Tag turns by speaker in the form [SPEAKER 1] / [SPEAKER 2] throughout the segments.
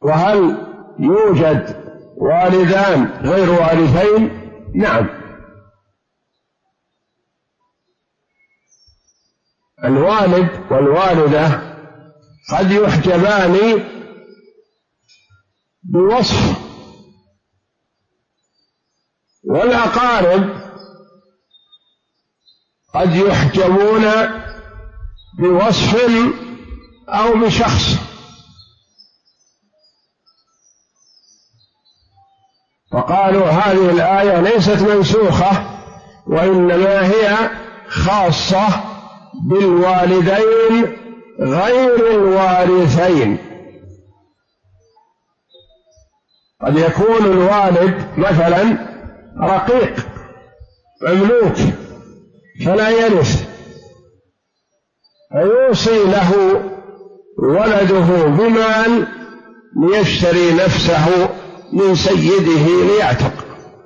[SPEAKER 1] وهل يوجد والدان غير وارثين؟ نعم، الوالد والوالدة قد يحجبان بوصف، والأقارب قد يحجبون بوصف أو بشخص. فقالوا هذه الآية ليست منسوخة، وإنما هي خاصة بالوالدين غير الوارثين. قد يكون الوالد مثلا رقيق مملوك فلا يرث، فيوصي له ولده بمال ليشتري نفسه من سيده ليعتق.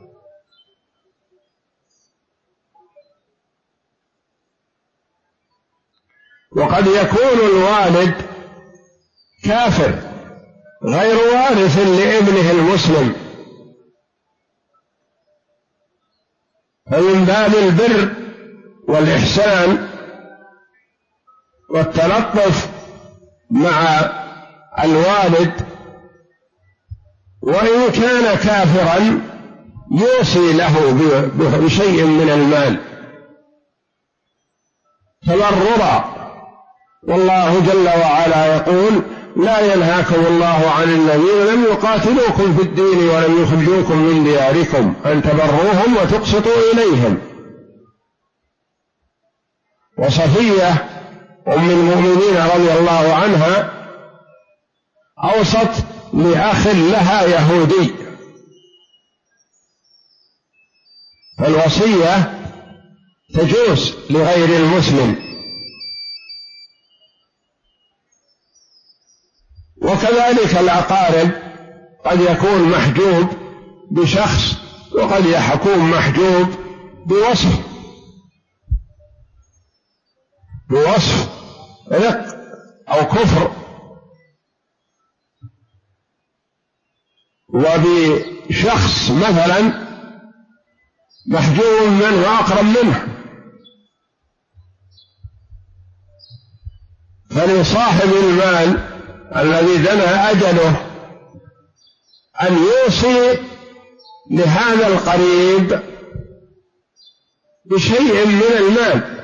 [SPEAKER 1] وقد يكون الوالد كافر غير وارث لابنه المسلم، فمن باب البر والإحسان والتلطف مع الوالد وإن كان كافرا يوصي له بشيء من المال تضررا. والله جل وعلا يقول: لا ينهاكم الله عن الذين لم يقاتلوكم في الدين ولم يخرجوكم من دياركم أن تبروهم وتقسطوا إليهم. وصفية أم المؤمنين رضي الله عنها أوصت لأخ لها يهودي، فالوصية تجوز لغير المسلم. وكذلك الأقارب قد يكون محجوب بشخص، وقد يكون محجوب بوصف رق أو كفر، وبشخص مثلا محجوب من هو أقرب منه. فلصاحب المال الذي دنا أجله أن يوصي لهذا القريب بشيء من المال،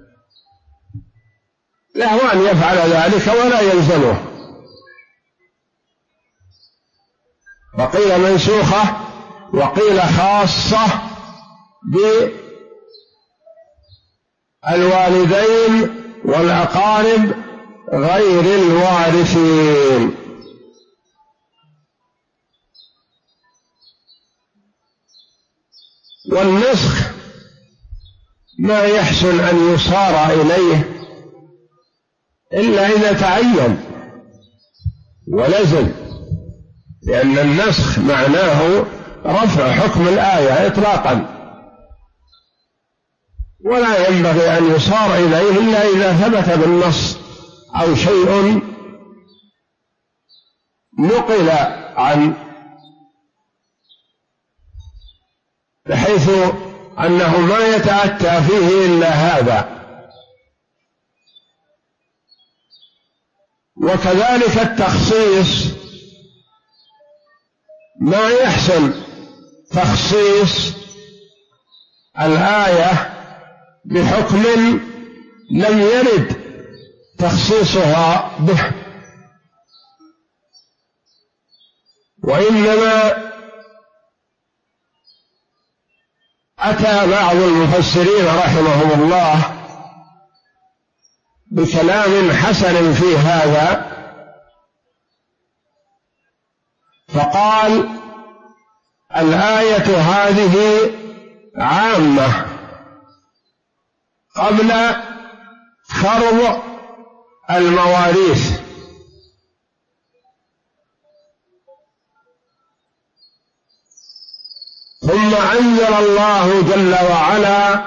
[SPEAKER 1] له أن يفعل ذلك ولا يلزمه. فقيل منسوخة وقيل خاصة بالوالدين والأقارب غير الوارثين. والنسخ ما يحسن أن يصار إليه إلا إذا تعين ولزم، لأن النسخ معناه رفع حكم الآية إطلاقا، ولا ينبغي أن يصار إليه إلا إذا ثبت بالنص أو شيء نقل عن، بحيث أنه ما يتأتى فيه إلا هذا. وكذلك التخصيص ما يحسن تخصيص الآية بحكم لم يرد تخصيصها به، وإنما أتى بعض المفسرين رحمهم الله بكلام حسن في هذا، فقال: الآية هذه عامة قبل خرب المواريث، ثم أنزل الله جل وعلا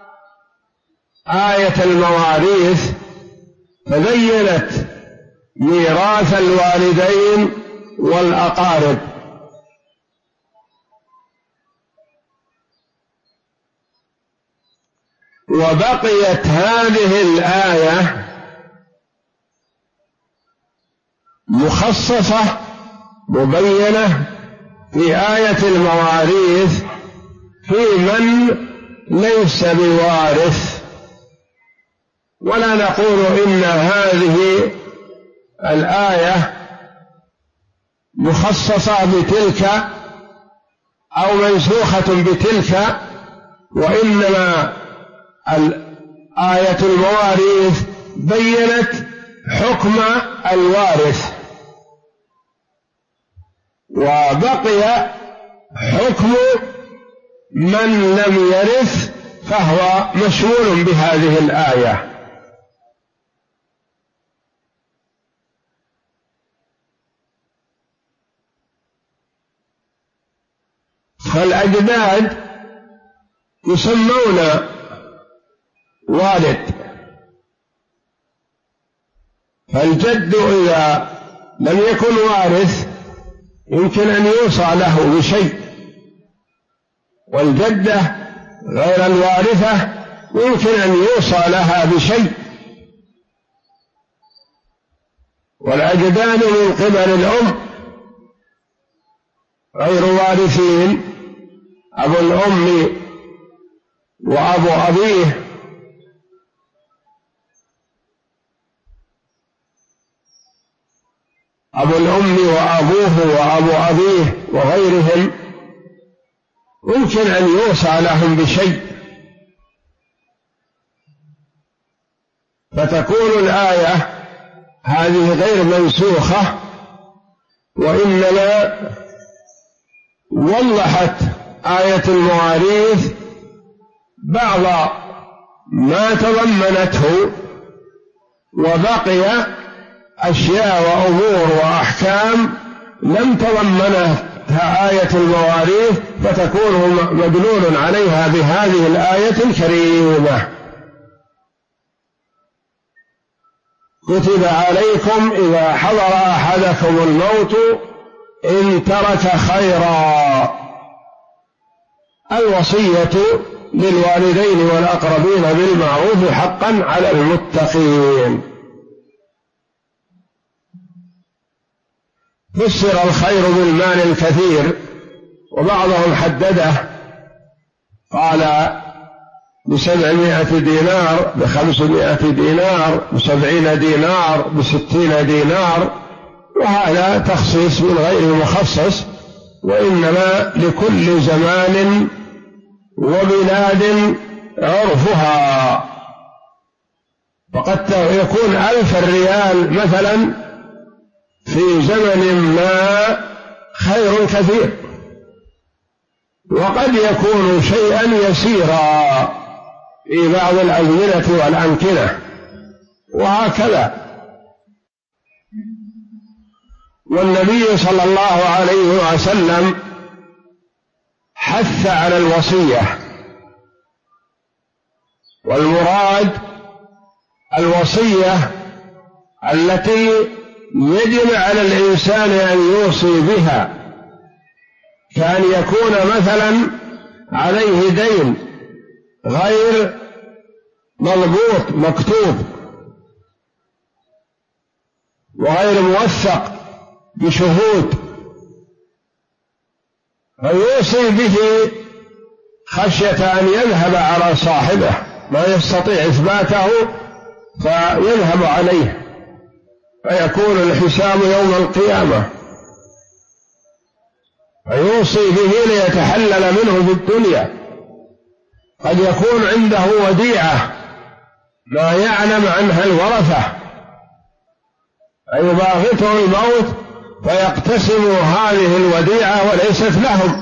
[SPEAKER 1] آية المواريث فبينت ميراث الوالدين والأقارب. وبقيت هذه الآية مخصصة مبينة في آية المواريث في من ليس بوارث، ولا نقول إن هذه الآية مخصصة بتلك أو منسوخة بتلك، وإنما آية المواريث بينت حكم الوارث، وبقي حكم من لم يرث فهو مشمول بهذه الآية. فالأجداد يسمون والد، فالجد إذا لم يكن وارث يمكن أن يوصى له بشيء، والجدة غير الوارثة يمكن أن يوصى لها بشيء. والأجداد من قبل الأم غير وارثين، أبو الأم وأبو أبيه أبو الأم وأبوه وأبو أبيه وغيرهم يمكن أن يوصى لهم بشيء، فتكون الآية هذه غير منسوخة، وإنما وضحت آية المواريث بعض ما تضمنته، وبقي أشياء وأمور وأحكام لم تضمنها آية المواريث، فتكون مدلول عليها بهذه الآية الكريمة. كتب عليكم إذا حضر أحدكم الموت إن ترك خيرا الوصية للوالدين والأقربين بالمعروف حقا على المتقين. فسر الخير بالمال الكثير، وبعضهم حدده قال ب700 دينار، ب500 دينار، ب70 دينار، ب60 دينار، وهذا تخصيص من غير مخصص، وإنما لكل زمان وبلاد عرفها. فقد يكون 1000 ريال مثلا في زمن ما خير كثير، وقد يكون شيئا يسيرا في بعض الأزمنة والأمكنة، وهكذا. والنبي صلى الله عليه وسلم حث على الوصية، والمراد الوصية التي يجب على الإنسان أن يوصي بها، كأن يكون مثلا عليه دين غير مضبوط مكتوب وغير موثق بشهود، فيوصي به خشية أن يذهب على صاحبه ما يستطيع إثباته فيذهب عليه، فيكون الحساب يوم القيامة، فيوصي به ليتحلل منه في الدنيا. قد يكون عنده وديعة ما يعلم عنها الورثة، فيباغته الموت فيقتسم هذه الوديعة وليست لهم.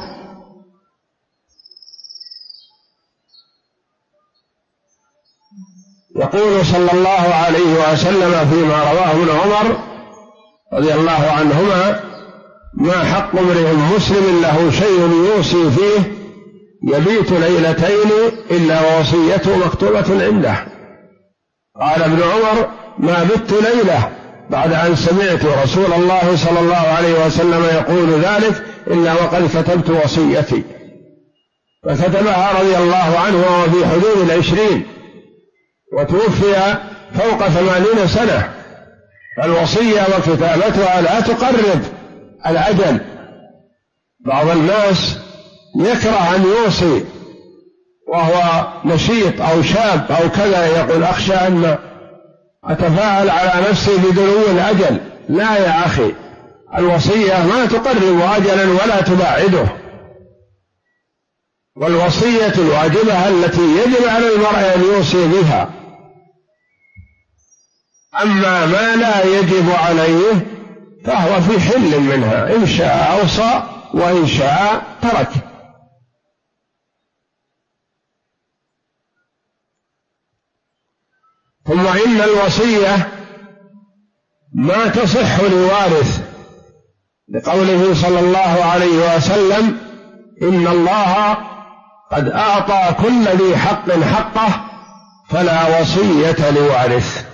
[SPEAKER 1] يقول صلى الله عليه وسلم فيما رواه ابن عمر رضي الله عنهما: ما حق امرئ مسلم له شيء يوصي فيه يبيت ليلتين إلا ووصيته مكتوبة عنده. قال ابن عمر: ما بت ليلة بعد أن سمعت رسول الله صلى الله عليه وسلم يقول ذلك إلا وقد كتبت وصيتي. فكتبها رضي الله عنه وهو في حدود 20، وتوفي فوق 80 سنة. فالوصية وكتابتها لا تقرب الأجل. بعض الناس يكره أن يوصي وهو نشيط أو شاب أو كذا، يقول أخشى أن أتفاعل على نفسي بدنو الأجل. لا يا أخي، الوصية ما تقرب أجلا ولا تباعده. والوصية الواجبة التي يجب على المرء أن يوصي بها. أما ما لا يجب عليه فهو في حل منها، إن شاء أوصى وإن شاء ترك. ثم إن الوصية ما تصح لوارث، لقوله صلى الله عليه وسلم: إن الله قد أعطى كل ذي حق حقه فلا وصية لوارث.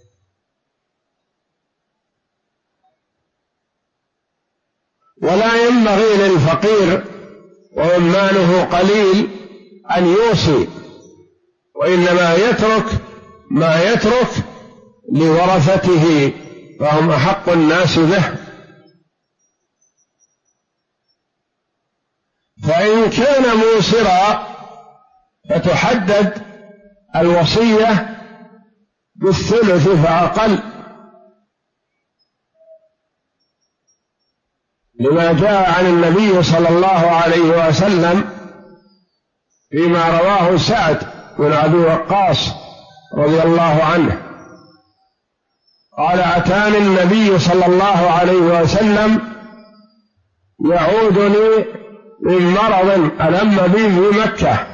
[SPEAKER 1] ولا ينبغي للفقير ومن ماله قليل أن يوصي، وإنما يترك ما يترك لورثته، فهم أحق الناس به. فإن كان موسرا فتحدد الوصية بالثلث فأقل، لما جاء عن النبي صلى الله عليه وسلم فيما رواه سعد بن أبي وقاص رضي الله عنه قال: أتاني النبي صلى الله عليه وسلم يعودني من مرض ألم بي في مكة،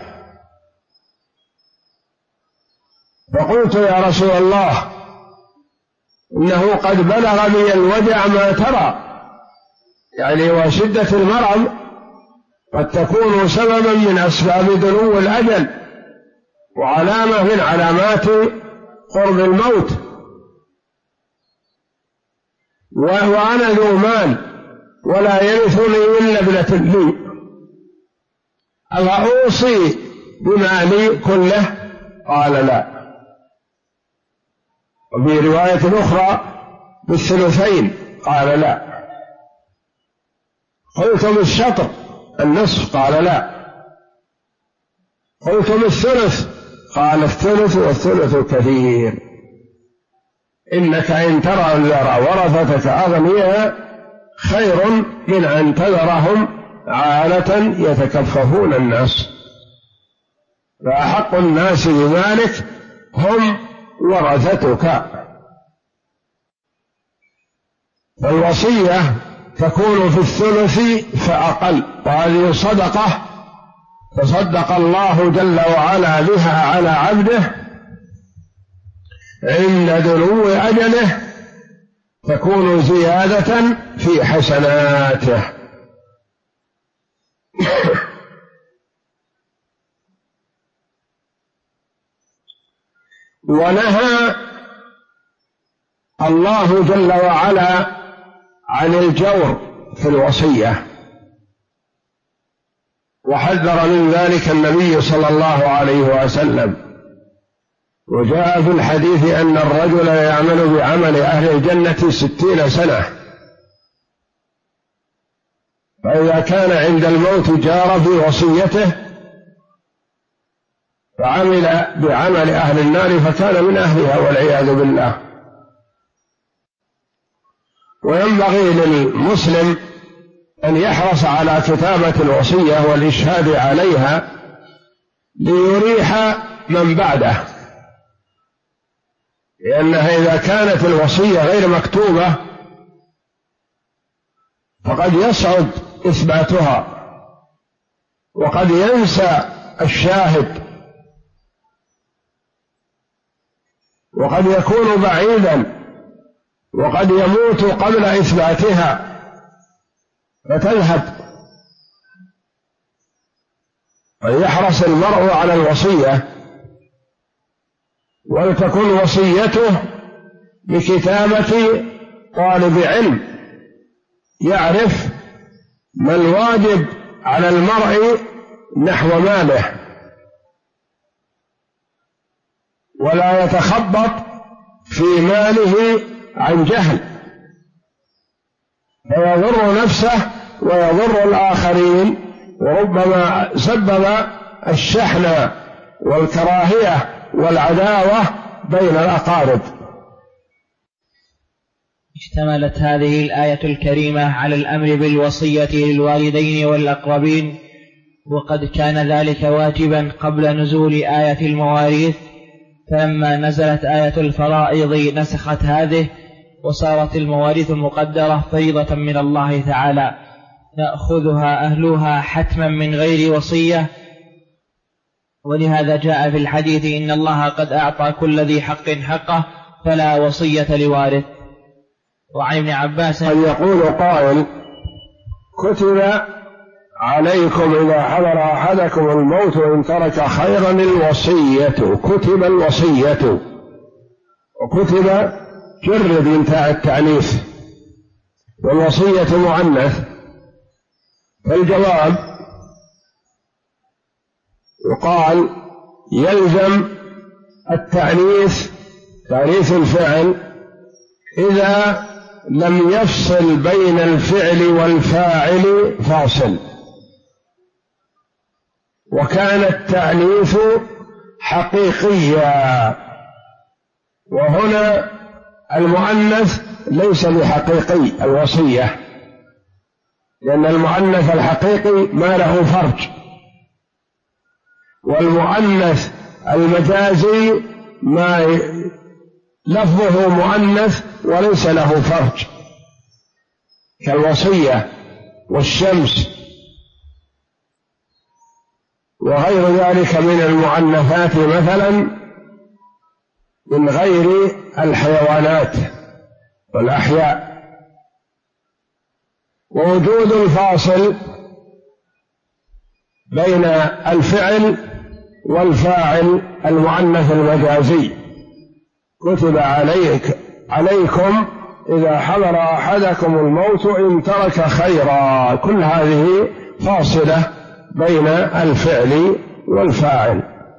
[SPEAKER 1] فقلت: يا رسول الله، إنه قد بلغ بي الوجع ما ترى، يعني وشدة المرض قد تكون سببا من أسباب دنو الأجل وعلامة من علامات قرب الموت، وأنا ذو مال ولا يرثني إلا ابنة لي، أفأوصي بمالي كله؟ قال: لا. وفي رواية أخرى بالثلثين، قال: لا. قلت: بالشطر النصف؟ قال: لا. قلت: بالثلث؟ قال: الثلث والثلث كثير، إنك إن ترى ورثتك أغنياء خير من أن تذرهم عالة يتكففون الناس، فأحق الناس بذلك هم ورثتك. فالوصية تكون في الثلث فأقل، وهذه صدقة تصدق الله جل وعلا بها على عبده عند دنو أجله، تكون زيادة في حسناته. ونهى الله جل وعلا عن الجور في الوصية، وحذر من ذلك النبي صلى الله عليه وسلم. وجاء في الحديث أن الرجل يعمل بعمل أهل الجنة 60 سنة، فإذا كان عند الموت جار في وصيته فعمل بعمل أهل النار فكان من أهلها والعياذ بالله. وينبغي للمسلم أن يحرص على كتابة الوصية والإشهاد عليها ليريح من بعده، لأنها إذا كانت الوصية غير مكتوبة فقد يصعب إثباتها، وقد ينسى الشاهد، وقد يكون بعيدا، وقد يموت قبل إثباتها فتذهب. فليحرص المرء على الوصية، ولتكن وصيته بكتابة طالب علم يعرف ما الواجب على المرء نحو ماله، ولا يتخبط في ماله عن جهل فيضر نفسه ويضر الآخرين، وربما سبب الشحن والكراهية والعداوة بين الأقارب.
[SPEAKER 2] اشتملت هذه الآية الكريمة على الأمر بالوصية للوالدين والأقربين، وقد كان ذلك واجبا قبل نزول آية المواريث، فلما نزلت آية الفرائض نسخت هذه، وصارت المواريث المقدرة فريضة من الله تعالى يأخذها أهلها حتما من غير وصية. ولهذا جاء في الحديث إن الله قد أعطى كل ذي حق حقه فلا وصية لوارث. وعن ابن عباس
[SPEAKER 1] قد يقول قائل: كتب عليكم إذا حضر أحدكم الموت إن ترك خيرا الوصية، كتب الوصية، وكتب جرد انتهى التعنيف، والوصية مؤنث. فالجواب يقال يلزم التعنيف تعنيف الفعل إذا لم يفصل بين الفعل والفاعل فاصل، وكان التعنيف حقيقيا، وهنا المؤنث ليس بحقيقي الوصية، لأن المؤنث الحقيقي ما له فرج، والمؤنث المجازي ما لفظه مؤنث وليس له فرج، كالوصية والشمس وغير ذلك من المؤنثات مثلا من غير الحيوانات والأحياء. ووجود الفاصل بين الفعل والفاعل المؤنث المجازي، كتب عليكم إذا حضر أحدكم الموت إن ترك خيرا، كل هذه فاصلة بين الفعل والفاعل.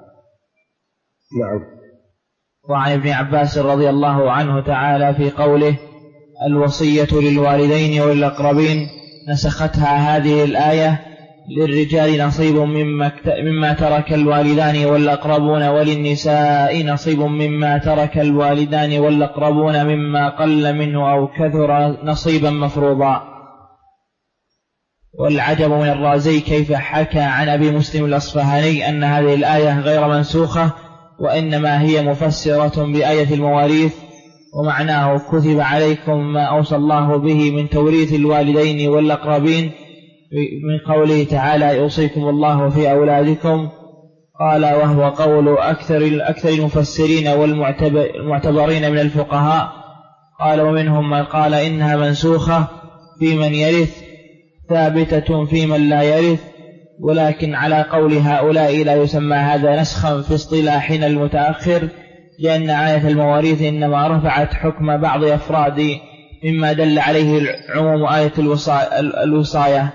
[SPEAKER 1] نعم.
[SPEAKER 2] وعن ابن عباس رضي الله عنه تعالى في قوله: الوصية للوالدين والأقربين، نسختها هذه الآية: للرجال نصيب مما ترك الوالدان والأقربون، وللنساء نصيب مما ترك الوالدان والأقربون مما قل منه أو كثر نصيبا مفروضا. والعجب من الرازي كيف حكى عن أبي مسلم الأصفهاني أن هذه الآية غير منسوخة، وإنما هي مفسرة بآية المواريث، ومعناه: كتب عليكم ما أوصى الله به من توريث الوالدين والأقربين، من قوله تعالى: يوصيكم الله في أولادكم. قال: وهو قول أكثر المفسرين والمعتبرين من الفقهاء. قال: ومنهم من قال إنها منسوخة في من يرث، ثابتة في من لا يرث، ولكن على قول هؤلاء لا يسمى هذا نسخا في اصطلاحنا المتأخر، لأن آية المواريث إنما رفعت حكم بعض أفراد مما دل عليه عموم آية الوصاية.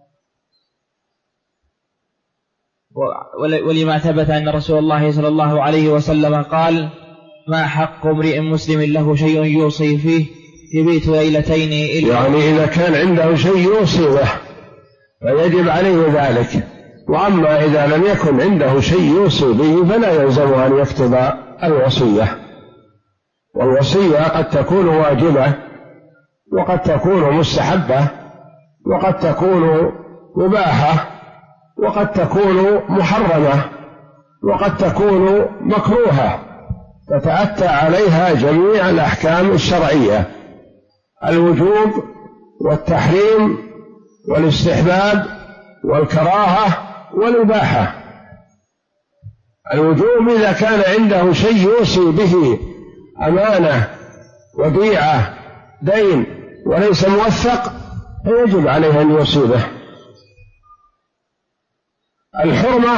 [SPEAKER 2] ولما ثبت أن رسول الله صلى الله عليه وسلم قال: ما حق امرئ مسلم له شيء يوصي فيه يبيت ليلتين إلا،
[SPEAKER 1] يعني إذا كان عنده شيء يوصي به فيجب عليه ذلك، وأما إذا لم يكن عنده شيء يوصي به فلا يلزم أن يكتب الوصية. والوصية قد تكون واجبة، وقد تكون مستحبة، وقد تكون مباحة، وقد تكون محرمة، وقد تكون مكروهة، تتأتى عليها جميع الأحكام الشرعية: الوجوب والتحريم والاستحباب والكراهة والإباحة. الوجوب إذا كان عنده شيء يوصي به، أمانة، وديعة، دين، وليس موثق، فيجب عليه أن يوصي به. الحرمة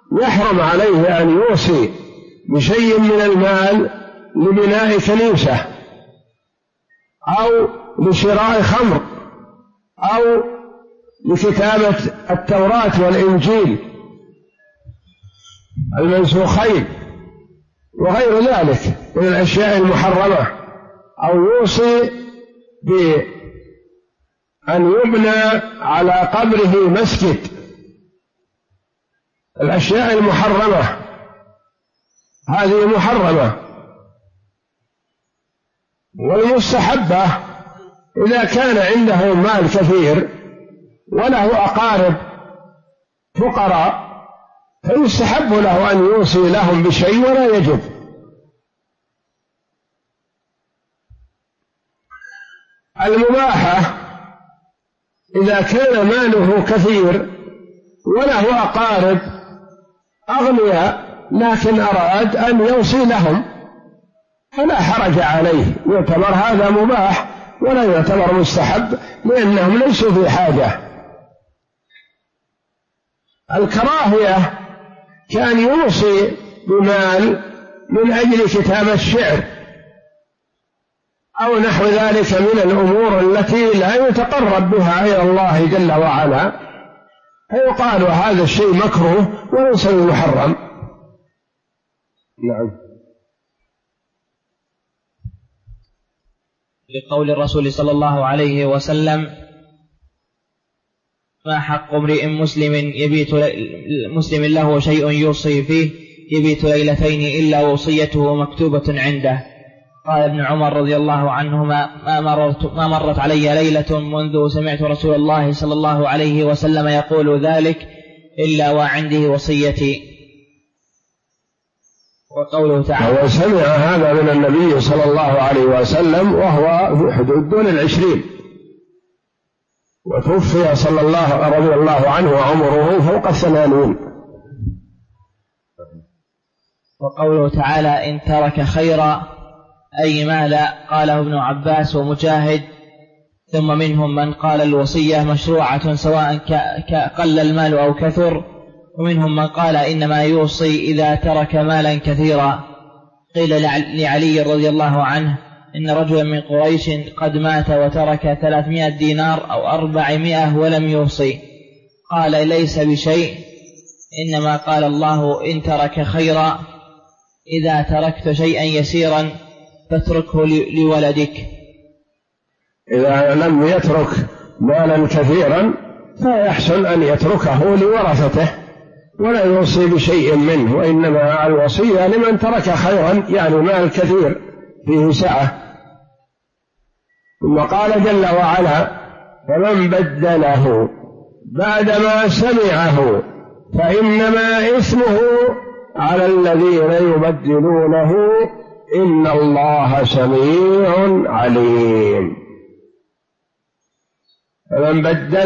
[SPEAKER 1] يحرم عليه أن يوصي بشيء من المال لبناء كنيسة أو لشراء خمر أو لكتابة التوراة والإنجيل المنسوخين وغير ذلك من الأشياء المحرمة، أو يوصي بأن يبنى على قبره مسجد. الأشياء المحرمة هذه محرمة. والمستحبة إذا كان عنده مال كثير وله أقارب فقراء فيستحب له أن يوصي لهم بشيء ولا يجب. المباحة إذا كان ماله كثير وله أقارب أغنياء لكن أراد أن يوصي لهم فلا حرج عليه، يعتبر هذا مباح ولا يعتبر مستحب لأنهم ليسوا في حاجة. الكراهية كان يوصي بمال من أجل كتابة الشعر أو نحو ذلك من الأمور التي لا يتقرب بها إلى الله جل وعلا، فيقال هذا الشيء مكروه وليس محرم. نعم.
[SPEAKER 2] لقول الرسول صلى الله عليه وسلم: ما حق امرئ مسلم له شيء يوصي فيه يبيت ليلتين إلا وصيته مكتوبة عنده. قال ابن عمر رضي الله عنهما: ما مرت علي ليلة منذ سمعت رسول الله صلى الله عليه وسلم يقول ذلك إلا وعنده وصيتي. وقوله تعالى:
[SPEAKER 1] هو سمع هذا من النبي صلى الله عليه وسلم وهو في حدود دون 20، وتوفي صلى الله رضي الله عنه وعمره فوق 80.
[SPEAKER 2] وقوله تعالى: إن ترك خيرا أي مالا، قاله ابن عباس ومجاهد. ثم منهم من قال الوصية مشروعة سواء قل المال أو كثر، ومنهم من قال إنما يوصي إذا ترك مالا كثيرا. قيل لعلي رضي الله عنه: إن رجلا من قريش قد مات وترك 300 دينار أو 400 ولم يوصي. قال: ليس بشيء، إنما قال الله: إن ترك خيرا إذا تركت شيئا يسيرا فاتركه لولدك.
[SPEAKER 1] إذا لم يترك مالا كثيرا فيحسن أن يتركه لورثته ولا يوصي بشيء منه، وإنما الوصية لمن ترك خيرا يعني مال كثير فيه سعة. ثم قال جل وعلا: فمن بدله بعدما سمعه فإنما إثمه على الذين يبدلونه إن الله سميع عليم. فمن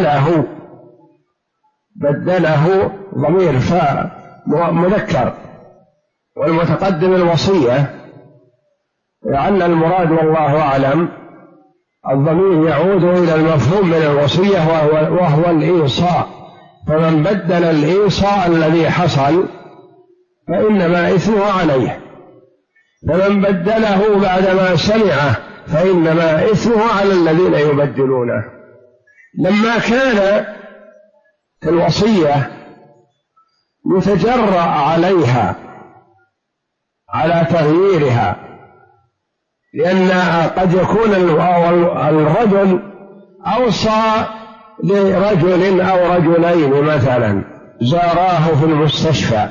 [SPEAKER 1] بدله ضمير مذكر، والمتقدم الوصية، لعل المراد والله أعلم الضمير يعود إلى المفهوم من الوصية وهو الإيصاء. فمن بدل الإيصاء الذي حصل فإنما إثمه عليه، فمن بدله بعدما سمعه فإنما إثمه على الذين يبدلونه. لما كان في الوصية يتجرأ عليها على تغييرها، لأن قد يكون الرجل أوصى لرجل أو رجلين مثلا زاراه في المستشفى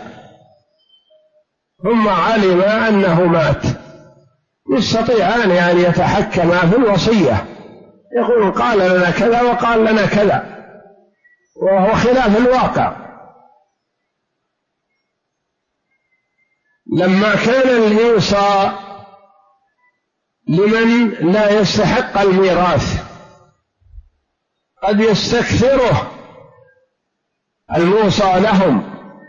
[SPEAKER 1] ثم علم أنه مات، يستطيعان أن يتحكما في الوصية، يقول قال لنا كذا وقال لنا كذا، وهو خلاف الواقع. لما كان الإيصاء لمن لا يستحق الميراث قد يستكثره الموصى لهم،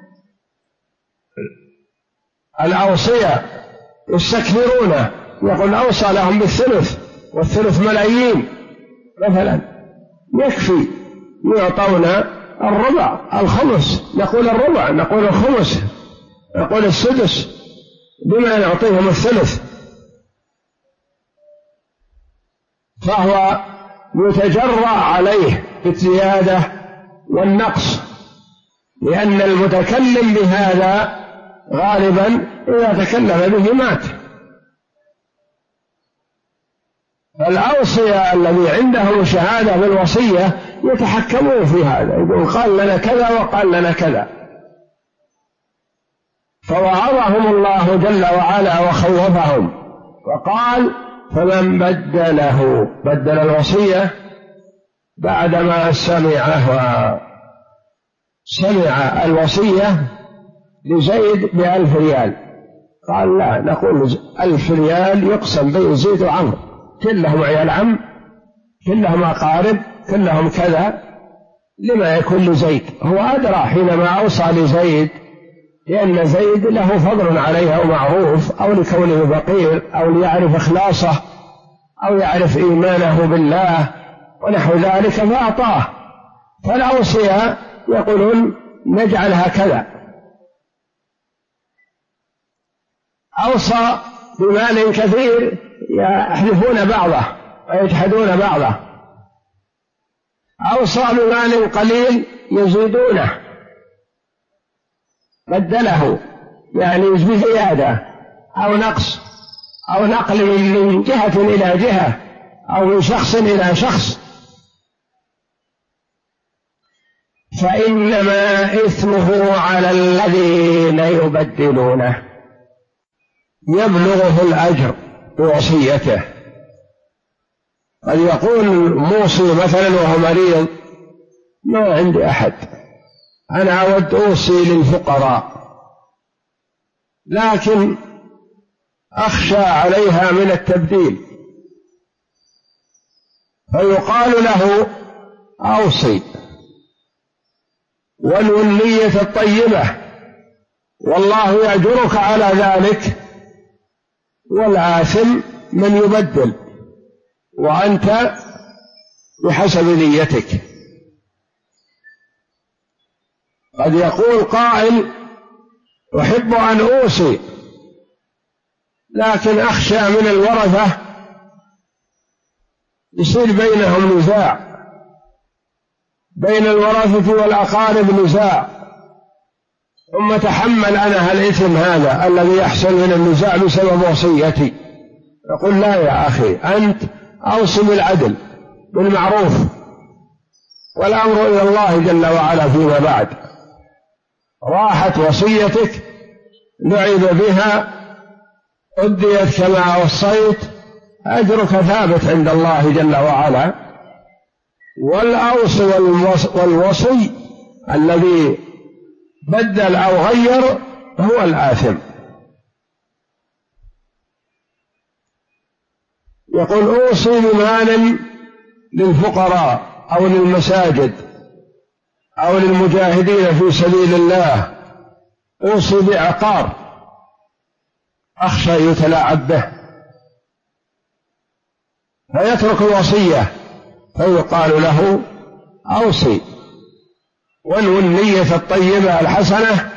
[SPEAKER 1] الأوصية يستكثرونه، يقول أوصى لهم بالثلث والثلث ملايين مثلا، يكفي يعطون الربع الخمس، نقول الربع، نقول الخمس، نقول السدس، بما يعطيهم الثلث. فهو يتجرأ عليه بالزيادة والنقص، لأن المتكلم بهذا غالبا إذا تكلم به مات. فالأوصياء الذي عندهم شهادة بالوصية يتحكمون في هذا، يقول قال لنا كذا وقال لنا كذا. فوعظهم الله جل وعلا وخوفهم وقال فمن بدل الوصية بعدما سمع الوصية لزيد ب1000 ريال، قال لا، نقول 1000 ريال يقسم بين زيد وعمرو، كلهم عيال عم، كلهم أقارب، كلهم كذا، لما يكون لزيد؟ هو أدرى حينما أوصى لزيد، لأن زيد له فضل عليه أو معروف، أو لكونه فقير، أو ليعرف إخلاصه، أو يعرف إيمانه بالله ونحو ذلك فأعطاه. فالأوصياء يقولون نجعل هكذا. أوصى بمال كثير يحذفون بعضه ويجحدون بعضه، أوصى بمال قليل يزيدونه، بدله يعني بزيادة أو نقص أو نقل من جهة إلى جهة أو من شخص إلى شخص، فإنما إثمه على الذين يبدلونه، يبلغه الأجر بوصيته. قد يقول موصي مثلا وهو مريض ما عندي أحد، أنا أود أوصي للفقراء لكن أخشى عليها من التبديل، فيقال له أوصي والنية الطيبة والله يأجرك على ذلك، والآثم من يبدل وأنت بحسب نيتك. قد يقول قائل أحب أن أوصي لكن أخشى من الورثة يصير بينهم نزاع، بين الورثة والأقارب نزاع، ثم تحمل أنا الإثم هذا الذي يحصل من النزاع بسبب وصيتي. يقول لا يا أخي، أنت أوصي بالعدل بالمعروف، والأمر إلى الله جل وعلا فيما بعد. راحت وصيتك لعب بها أديت كما وصيت، أجرك ثابت عند الله جل وعلا. والأوصي والوصي الذي بدل أو غير هو الآثم. يقول أوصي بمال للفقراء أو للمساجد أو للمجاهدين في سبيل الله، أوصي بعقار أخشى يتلاعب به، فيترك الوصية فيقال له أوصي وانو النية الطيبة الحسنة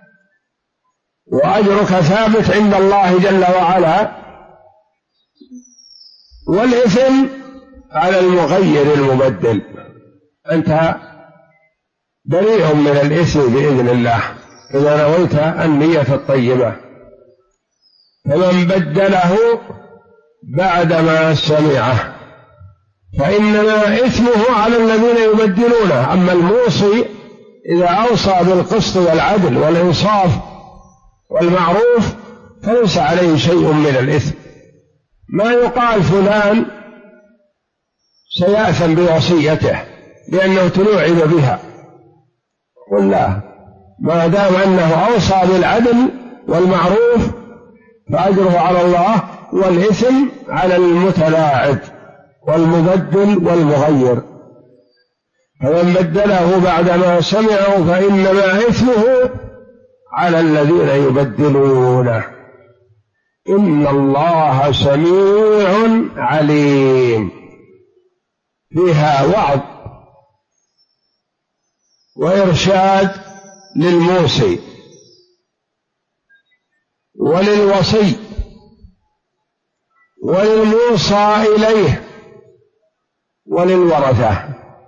[SPEAKER 1] وأجرك ثابت عند الله جل وعلا، والإثم على المغير المبدل، أنت بريء من الإثم بإذن الله إذا نويت النية الطيبة. فمن بدله بعدما سمعه فإنما إثمه على الذين يبدلونه. أما الموصي إذا أوصى بالقسط والعدل والإنصاف والمعروف فليس عليه شيء من الإثم. ما يقال فلان سيأثم بوصيته لأنه تلوعب بها، قل لا، ما دام أنه أوصى بالعدل والمعروف فأجره على الله، والإثم على المتلاعب والمبدل والمغير. فمن بدله بعدما سمعه فإنما إثمه على الذين يبدلونه، إن الله سميع عليم. فيها وعظ وإرشاد للموصي وللوصي وللموصى إليه وللورثة،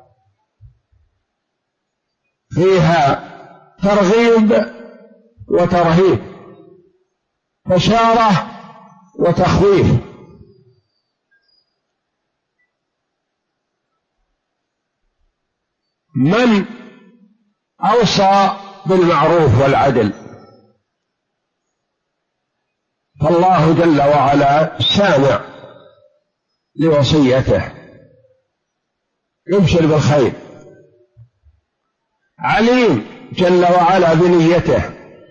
[SPEAKER 1] فيها ترغيب وترهيب، بشارة وتخويف. من أوصى بالمعروف والعدل، فالله جل وعلا سامع لوصيته، يبشر بالخير، عليم جل وعلا بنيته.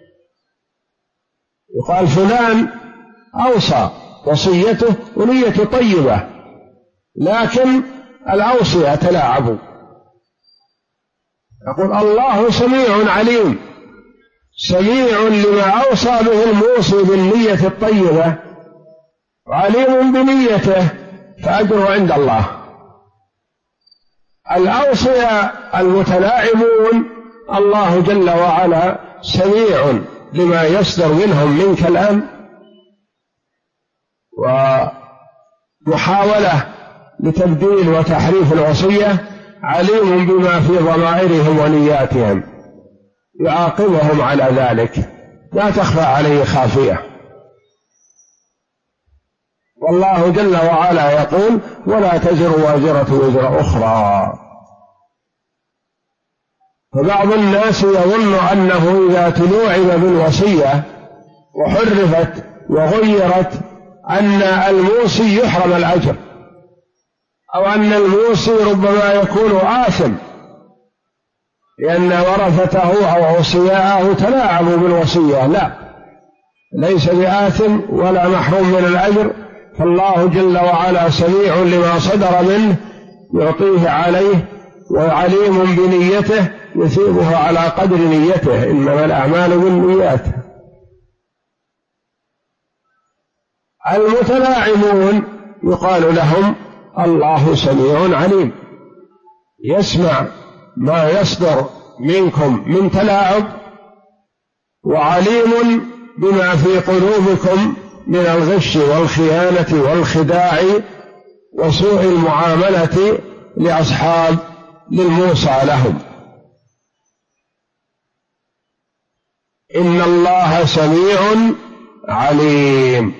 [SPEAKER 1] يقال فلان أوصى، وصيته ونيته طيبة، لكن الأوصية تلاعبوا. يقول الله سميع عليم، سميع لما أوصى به الموصي بالنية الطيبة، وعليم بنيته، فأجره عند الله. الأوصية المتلاعبون الله جل وعلا سميع لما يصدر منهم من كلام ومحاولة لتبديل وتحريف الوصية، عليم بما في ضمائرهم ونياتهم، يعاقبهم على ذلك، لا تخفى عليه خافية. والله جل وعلا يقول: ولا تزر وازرة وزر أخرى. فبعض الناس يظن أنه إذا تلوعب بالوصية وحرفت وغيرت أن الموصي يحرم الأجر، أو أن الموصي ربما يكون آثم لأن ورثته أو أوصياءه تلاعبوا بالوصية. لا، ليس بآثم ولا محروم من الأجر، فالله جل وعلا سميع لما صدر منه يعطيه عليه، وعليم بنيته يثيبه على قدر نيته، إنما الأعمال بالنيات. المتلاعبون يقال لهم: الله سميع عليم، يسمع ما يصدر منكم من تلاعب، وعليم بما في قلوبكم من الغش والخيانة والخداع وسوء المعاملة للموصى لهم. إن الله سميع عليم.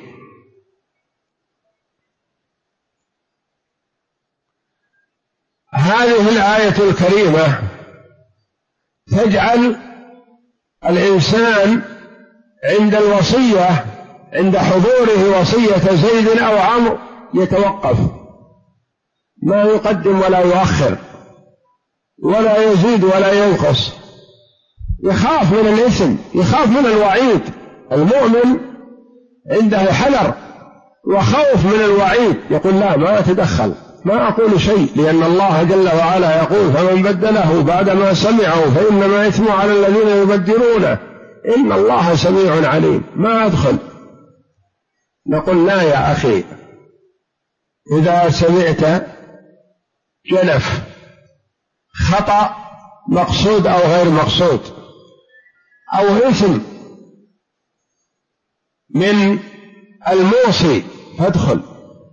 [SPEAKER 1] هذه الآية الكريمة تجعل الإنسان عند الوصية، عند حضوره وصية زيد أو عمرو، يتوقف، ما يقدم ولا يؤخر ولا يزيد ولا ينقص، يخاف من الإثم، يخاف من الوعيد. المؤمن عنده حذر وخوف من الوعيد، يقول: لا، ما أتدخل، ما أقول شيء، لأن الله جل وعلا يقول: فمن بدله بعدما سمعه فإنما إثم على الذين يبدلونه، إن الله سميع عليم، ما أدخل. نقول: لا يا أخي، إذا سمعت جنف، خطأ مقصود أو غير مقصود، أو إثم من الموصي، فادخل،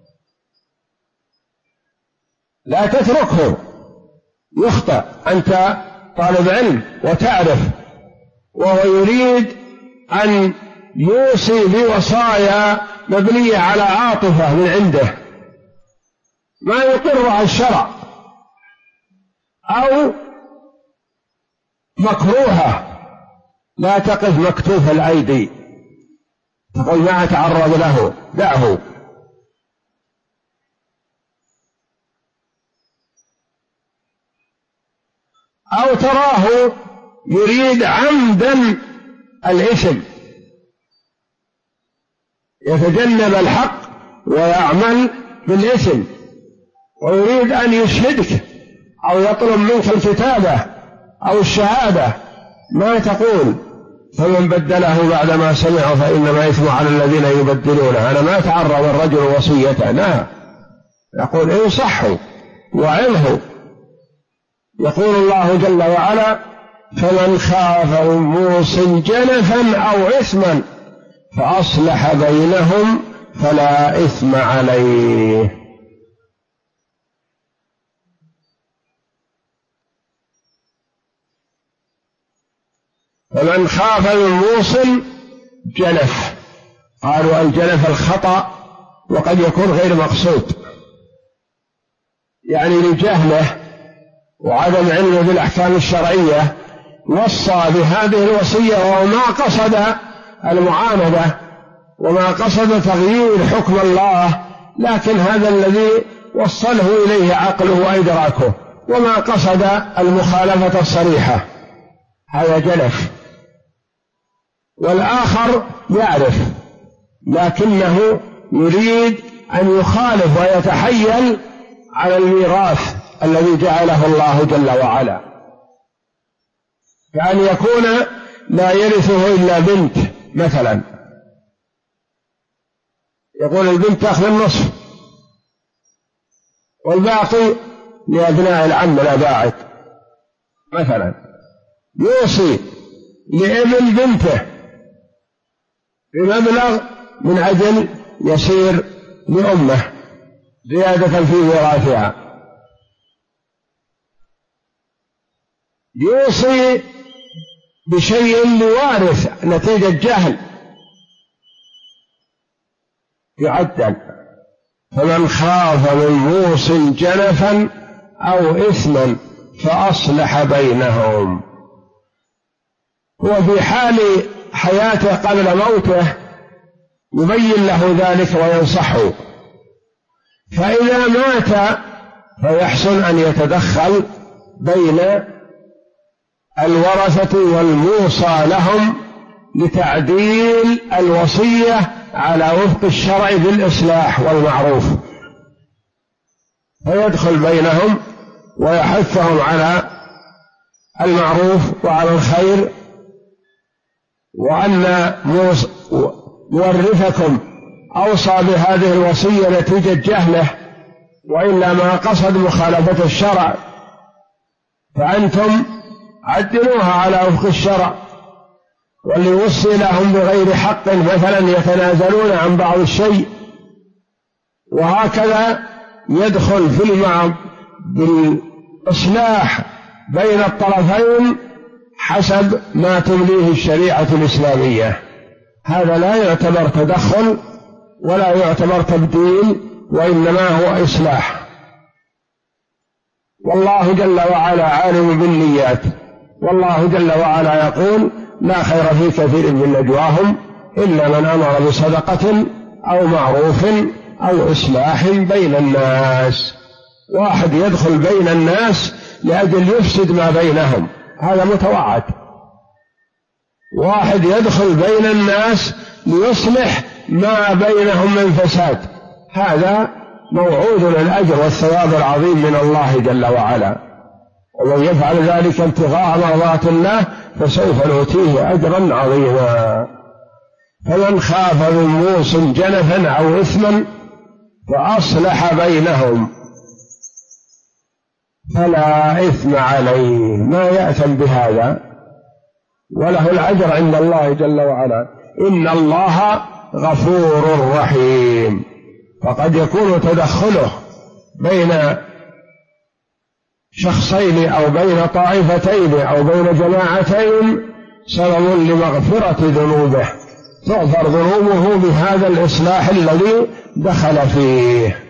[SPEAKER 1] لا تتركه يخطأ. أنت طالب علم وتعرف، وهو يريد أن يوصي بوصايا مبنية على عاطفة من عنده ما يقرها الشرع، أو مكروهة، لا تقف مكتوف الأيدي تقول: ما أتعرض له، دعه. أو تراه يريد عمدا الإثم، يتجنب الحق ويعمل بالإثم، ويريد أن يشهدك أو يطلب منك الكتابة أو الشهادة، ما تقول: فمن بدله بعدما سمعه فإنما إثم على الذين يبدلونه. أنا ما أتعرض الرجل وصيته، لا، يقول: انصحه وعظه. يقول الله جل وعلا: فمن خاف من موص جنفا أو إثما فأصلح بينهم فلا إثم عليه. فمن خاف من موص جنف، قالوا الجنف الخطأ وقد يكون غير مقصود، يعني لجهله وعدم علمه بالأحكام الشرعية وصى بهذه الوصية وهو ما قصد المعاندة وما قصد تغيير حكم الله، لكن هذا الذي وصله إليه عقله وإدراكه وما قصد المخالفة الصريحة، هذا جنف. والآخر يعرف لكنه يريد أن يخالف ويتحيل على الميراث الذي جعله الله جل وعلا، كأن يكون لا يرثه إلا بنت مثلا، يقول البنت تأخذ النصف والباقي لأبناء العم الأباعد مثلا، يوصي لابن بنته بمبلغ من أجل يسير لأمه زيادة في وراثها، يوصي بشيء لوارث نتيجة جهل يعدل. فمن خاف من موص جنفا أو إثما فأصلح بينهم، هو في حال حياته قبل موته يبين له ذلك وينصحه، فإذا مات فيحسن أن يتدخل بين الورثة والموصى لهم لتعديل الوصية على وفق الشرع بالإصلاح والمعروف، فيدخل بينهم ويحثهم على المعروف وعلى الخير، وأن مورثكم أوصى بهذه الوصية نتيجة جهله وإلا ما قصد مخالفة الشرع، فأنتم عدلوها على وفق الشرع. واللي يوصي لهم بغير حق مثلا يتنازلون عن بعض الشيء، وهكذا يدخل في بالإصلاح بين الطرفين حسب ما تمليه الشريعة الإسلامية. هذا لا يعتبر تدخل ولا يعتبر تبديل، وإنما هو إصلاح. والله جل وعلا عالم بالنيات، والله جل وعلا يقول لا خير في كثير من نجواهم إلا من أمر بصدقة أو معروف أو إصلاح بين الناس. واحد يدخل بين الناس لأجل يفسد ما بينهم، هذا متوعد. واحد يدخل بين الناس ليصلح ما بينهم من فساد، هذا موعود الأجر والثواب العظيم من الله جل وعلا. ومن يفعل ذلك ابتغاء مرضات الله فسوف نؤتيه أجرا عظيما. فمن خاف من موص جنفا أو إثما فأصلح بينهم فلا إثم عليه، ما يأثم بهذا وله الأجر عند الله جل وعلا. إن الله غفور رحيم. فقد يكون تدخله بين شخصين أو بين طائفتين أو بين جماعتين سبب لمغفرة ذنوبه، تغفر ذنوبه بهذا الإصلاح الذي دخل فيه.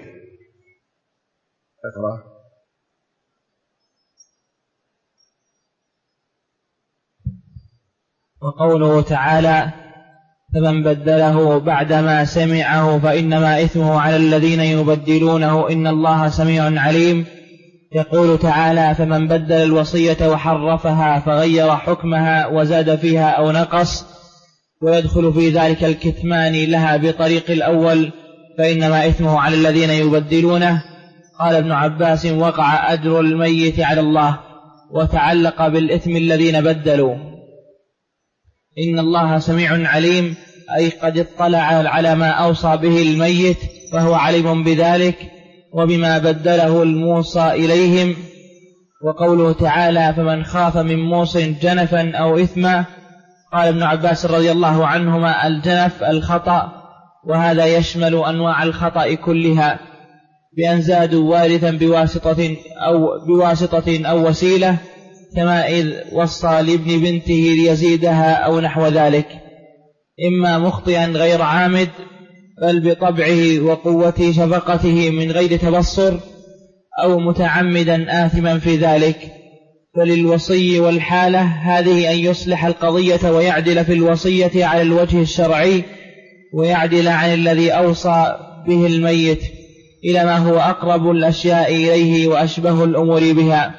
[SPEAKER 2] وقوله تعالى فمن بدله بعدما سمعه فإنما إثمه على الذين يبدلونه إن الله سميع عليم. يقول تعالى فمن بدل الوصية وحرفها فغير حكمها وزاد فيها أو نقص، ويدخل في ذلك الكتمان لها بطريق الأول فإنما إثمه على الذين يبدلونه. قال ابن عباس وقع أجر الميت على الله وتعلق بالإثم الذين بدلوا. إن الله سميع عليم أي قد اطلع على ما أوصى به الميت فهو عليم بذلك وبما بدله الموصى إليهم. وقوله تعالى فمن خاف من موص جنفا أو إثما، قال ابن عباس رضي الله عنهما الجنف الخطأ، وهذا يشمل أنواع الخطأ كلها بأن زادوا وارثا بواسطة أو وسيلة كما إذ وصى لابن بنته ليزيدها أو نحو ذلك، إما مخطئا غير عامد بل بطبعه وقوة شفقته من غير تبصر، أو متعمدا آثما في ذلك. فللوصي والحالة هذه أن يصلح القضية ويعدل في الوصية على الوجه الشرعي، ويعدل عن الذي أوصى به الميت إلى ما هو أقرب الأشياء إليه وأشبه الأمور بها.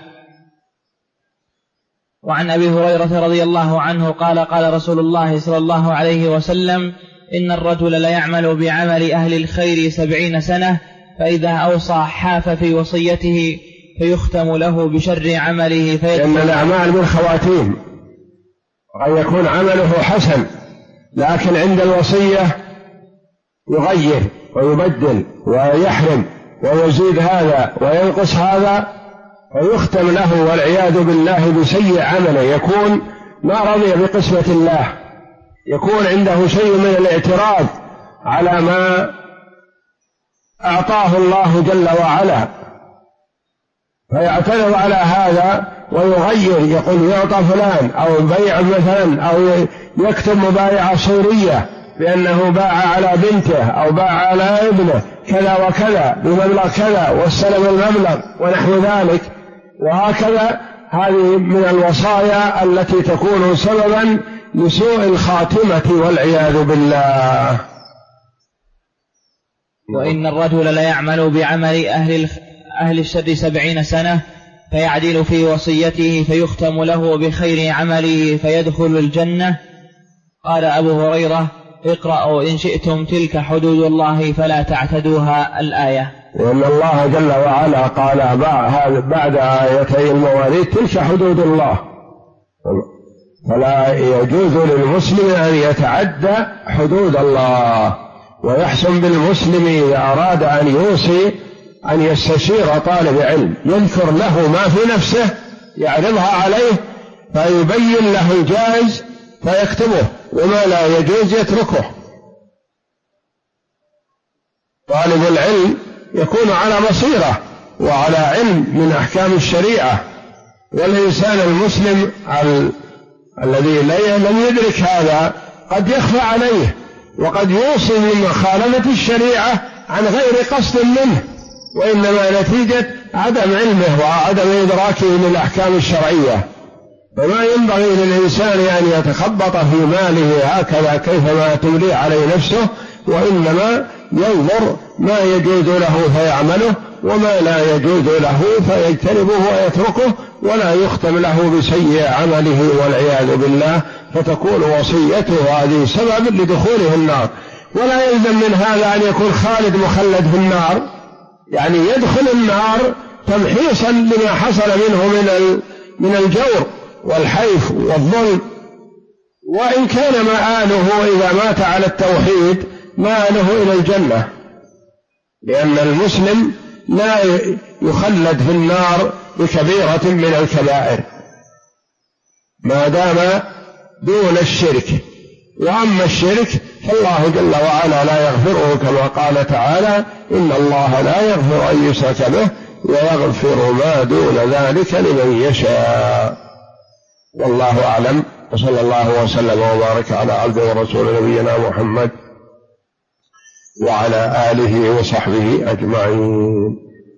[SPEAKER 2] وعن أبي هريرة رضي الله عنه قال قال رسول الله صلى الله عليه وسلم: إن الرجل ليعمل بعمل أهل الخير 70 سنة، فإذا أوصى حاف في وصيته فيختم له بشر عمله
[SPEAKER 1] لأن الأعمال بالخواتيم، قد يكون عمله حسن لكن عند الوصية يغير ويبدل ويحرم ويزيد هذا وينقص هذا، فيختم له والعياذ بالله بسيء عمله، يكون ما رضي بقسمة الله، يكون عنده شيء من الاعتراض على ما أعطاه الله جل وعلا، فيعترض على هذا ويغير، يقول يعطى فلان أو بيع مثلا، أو يكتب مبايعة صورية بأنه باع على بنته أو باع على ابنه كذا وكذا بمبلغ كذا واستلم المبلغ ونحو ذلك، وهكذا. هذه من الوصايا التي تكون سببا لسوء الخاتمة والعياذ بالله.
[SPEAKER 2] وإن الرجل ليعمل بعمل أهل الشر 70 سنة، فيعدل في وصيته فيختم له بخير عمله فيدخل الجنة. قال أبو هريرة: اقرأوا إن شئتم تلك حدود الله فلا تعتدوها، الآية.
[SPEAKER 1] وأن الله جل وعلا قال بعد آيتي المواريث: تلك حدود الله، فلا يجوز للمسلم أن يتعدى حدود الله. ويحسن بالمسلم إذا أراد أن يوصي أن يستشير طالب علم يذكر له ما في نفسه يعرضها عليه فيبين له الجائز فيكتبه، وما لا يجوز يتركه. طالب العلم يكون على بصيرة وعلى علم من أحكام الشريعة، والإنسان المسلم الذي لم يدرك هذا قد يخفى عليه، وقد يوصي من مخالفة الشريعة عن غير قصد منه، وإنما نتيجة عدم علمه وعدم إدراكه للأحكام الشرعية. فما ينبغي للإنسان أن يتخبط في ماله هكذا كيفما تملي عليه نفسه، وإنما ينظر ما يجوز له فيعمله، وما لا يجوز له فيجتنبه ويتركه، ولا يختم له بسيء عمله والعياذ بالله، فتكون وصيته هذه سبب لدخوله النار. ولا يلزم من هذا أن يكون خالد مخلد في النار، يعني يدخل النار تمحيصا لما حصل منه من الجور والحيف والظلم. وإن كان مآله إذا مات على التوحيد مآله إلى الجنة، لأن المسلم لا يخلد في النار بكبيرة من الكبائر ما دام دون الشرك. وأما الشرك فالله جل وعلا لا يغفره، كما قال تعالى: إن الله لا يغفر أن يشرك به ويغفر ما دون ذلك لمن يشاء. والله أعلم، وصلى الله وسلم وبارك على عبده ورسول نبينا محمد وعلى آله وصحبه أجمعين.